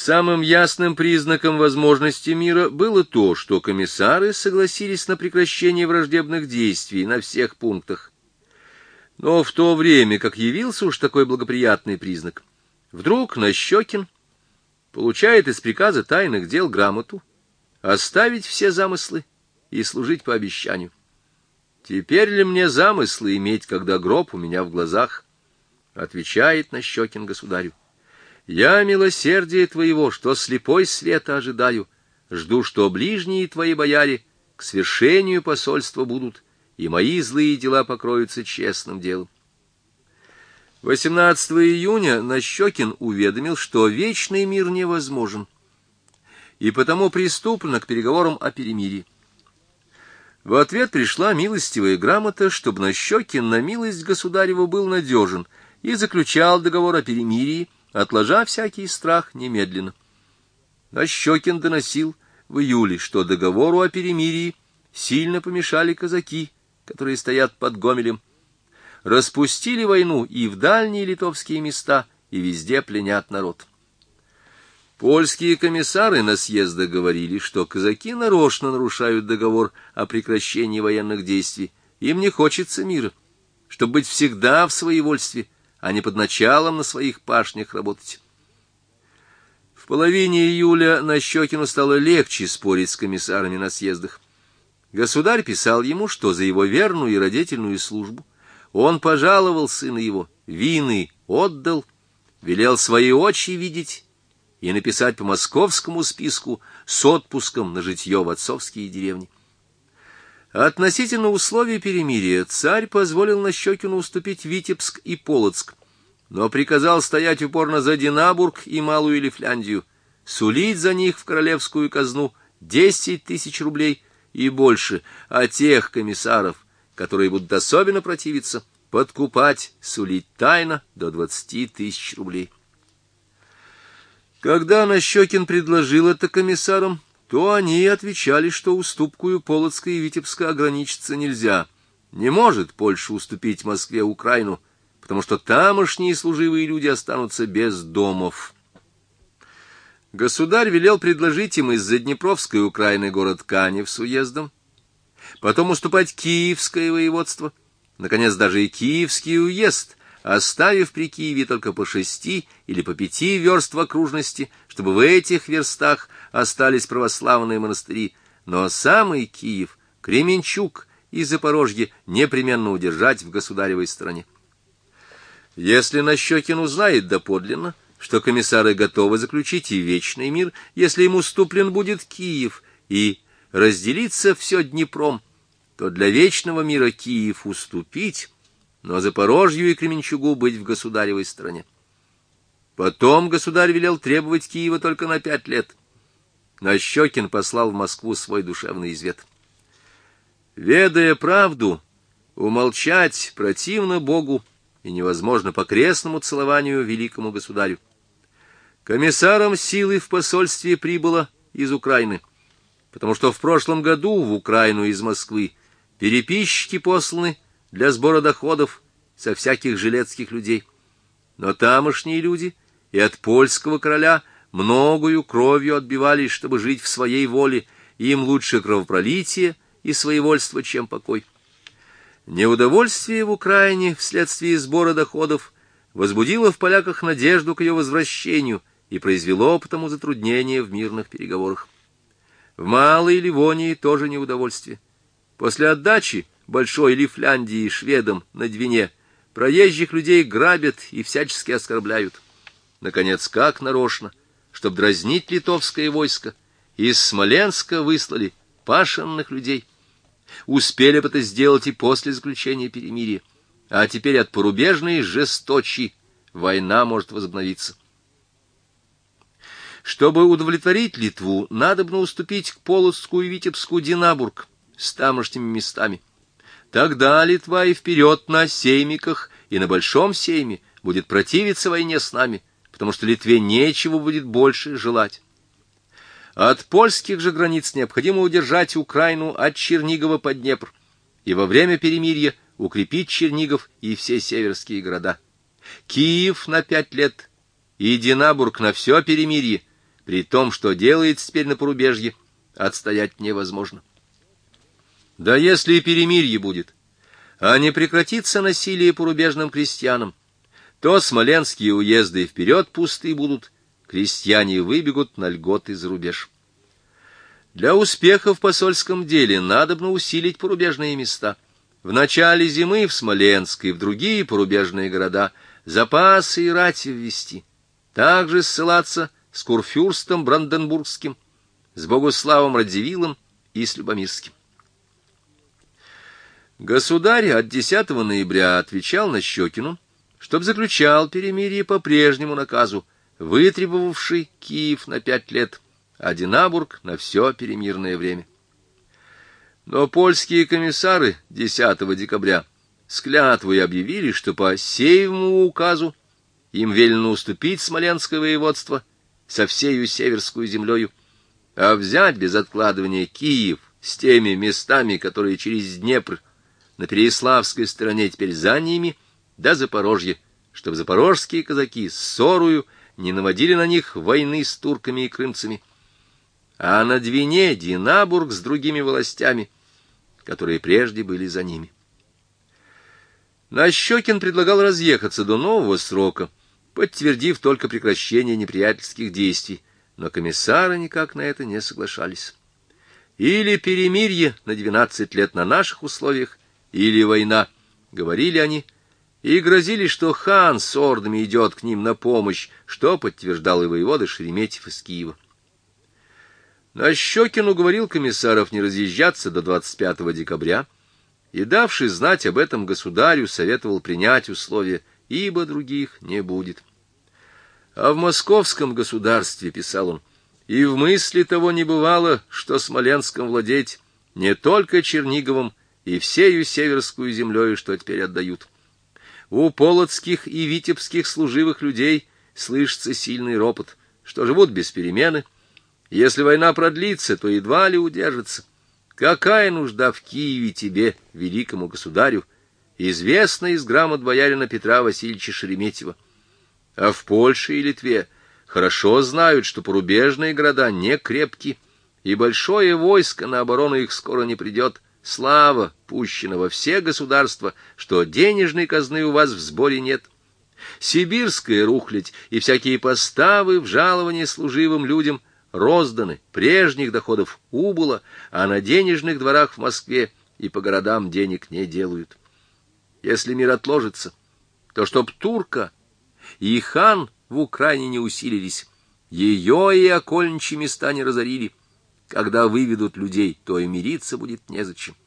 Самым ясным признаком возможности мира было то, что комиссары согласились на прекращение враждебных действий на всех пунктах. Но в то время, как явился уж такой благоприятный признак, вдруг Нащекин получает из приказа тайных дел грамоту оставить все замыслы и служить по обещанию. «Теперь ли мне замыслы иметь, когда гроб у меня в глазах?» — отвечает Нащекин государю. «Я милосердия твоего, что слепой света ожидаю, жду, что ближние твои бояре к свершению посольства будут, и мои злые дела покроются честным делом». 18 июня Нащекин уведомил, что вечный мир невозможен, и потому приступлено к переговорам о перемирии. В ответ пришла милостивая грамота, чтобы Нащекин на милость государеву был надежен и заключал договор о перемирии, отложа всякий страх немедленно. Нащекин доносил в июле, что договору о перемирии сильно помешали казаки, которые стоят под Гомелем, распустили войну и в дальние литовские места, и везде пленят народ. Польские комиссары на съездах говорили, что казаки нарочно нарушают договор о прекращении военных действий. Им не хочется мира, чтобы быть всегда в своевольстве, а не под началом на своих пашнях работать. В половине июля Нащекину стало легче спорить с комиссарами на съездах. Государь писал ему, что за его верную и родительную службу он пожаловал сына его, вины отдал, велел свои очи видеть и написать по московскому списку с отпуском на житье в отцовские деревни. Относительно условий перемирия царь позволил Нащекину уступить Витебск и Полоцк, но приказал стоять упорно за Динабург и Малую Лифляндию, сулить за них в королевскую казну 10 000 рублей и больше, а тех комиссаров, которые будут особенно противиться, подкупать, сулить тайно до 20 000 рублей. Когда Нащекин предложил это комиссарам, то они отвечали, что уступкою Полоцка и Витебска ограничиться нельзя. Не может Польша уступить Москве Украину, потому что тамошние служивые люди останутся без домов. Государь велел предложить им из Заднепровской Украины город Канев с уездом, потом уступать Киевское воеводство, наконец даже и Киевский уезд, оставив при Киеве только по 6 или по 5 верст в окружности, чтобы в этих верстах остались православные монастыри, но самый Киев, Кременчуг и Запорожье непременно удержать в государевой стороне. Если Нащекин узнает доподлинно, что комиссары готовы заключить и вечный мир, если им уступлен будет Киев, и разделится все Днепром, то для вечного мира Киев уступить, но Запорожью и Кременчугу быть в государевой стороне. Потом государь велел требовать Киева только на 5 лет. Нащекин послал в Москву свой душевный извет. Ведая правду, умолчать противно Богу и невозможно по крестному целованию великому государю. Комиссарам силы в посольстве прибыло из Украины, потому что в прошлом году в Украину из Москвы переписчики посланы для сбора доходов со всяких жилецких людей. Но тамошние люди и от польского короля многою кровью отбивались, чтобы жить в своей воле, и им лучше кровопролитие и своевольство, чем покой. Неудовольствие в Украине вследствие сбора доходов возбудило в поляках надежду к ее возвращению и произвело потому затруднения в мирных переговорах. В Малой Ливонии тоже неудовольствие. После отдачи Большой Лифляндии шведам на Двине проезжих людей грабят и всячески оскорбляют. Наконец, как нарочно, чтоб дразнить литовское войско, из Смоленска выслали пашенных людей. Успели бы это сделать и после заключения перемирия, а теперь от порубежной жесточи война может возобновиться. Чтобы удовлетворить Литву, надобно уступить к Полоцку и Витебску Динабург с тамошними местами. Тогда Литва и вперед на сеймиках и на Большом сейме будет противиться войне с нами, потому что Литве нечего будет больше желать. От польских же границ необходимо удержать Украину от Чернигова под Днепр, и во время перемирия укрепить Чернигов и все северские города. Киев на 5 лет и Динабург на все перемирие, при том, что делается теперь на порубежье, отстоять невозможно. Да если и перемирие будет, а не прекратится насилие порубежным крестьянам, то смоленские уезды вперед пусты будут, крестьяне выбегут на льготы за рубеж. Для успеха в посольском деле надобно усилить порубежные места. В начале зимы в Смоленск и в другие порубежные города запасы и рати ввести. Также ссылаться с курфюрстом Бранденбургским, с Богуславом Радзивиллом и с Любомирским. Государь от 10 ноября отвечал Нащекину, чтоб заключал перемирие по прежнему наказу, вытребовавший Киев на 5 лет, а Динабург на все перемирное время. Но польские комиссары 10 декабря с клятвой объявили, что по сеевому указу им велено уступить Смоленское воеводство со всею северскую землею, а взять без откладывания Киев с теми местами, которые через Днепр на Переяславской стороне теперь за ними, да Запорожье, чтобы запорожские казаки с ссорою не наводили на них войны с турками и крымцами, а на Двине Динабург с другими властями, которые прежде были за ними. Нащекин предлагал разъехаться до нового срока, подтвердив только прекращение неприятельских действий, но комиссары никак на это не соглашались. Или перемирие на 12 лет на наших условиях, или война, говорили они, и грозили, что хан с ордами идет к ним на помощь, что подтверждал и воевода Шереметьев из Киева. Нащекин уговорил комиссаров не разъезжаться до 25 декабря и, давший знать об этом государю, советовал принять условия, ибо других не будет. А в московском государстве, писал он, и в мысли того не бывало, что Смоленском владеть не только Черниговым и всею северскую землею, что теперь отдают. У полоцких и витебских служивых людей слышится сильный ропот, что живут без перемены. Если война продлится, то едва ли удержится. Какая нужда в Киеве тебе, великому государю, известно из грамот боярина Петра Васильевича Шереметьева. А в Польше и Литве хорошо знают, что порубежные города не крепки, и большое войско на оборону их скоро не придет. Слава пущена во все государства, что денежной казны у вас в сборе нет. Сибирская рухлядь и всякие поставы в жалование служивым людям розданы, прежних доходов убыло, а на денежных дворах в Москве и по городам денег не делают. Если мир отложится, то чтоб турка и хан в Украине не усилились, ее и окольничьи места не разорили, когда выведут людей, то и мириться будет незачем.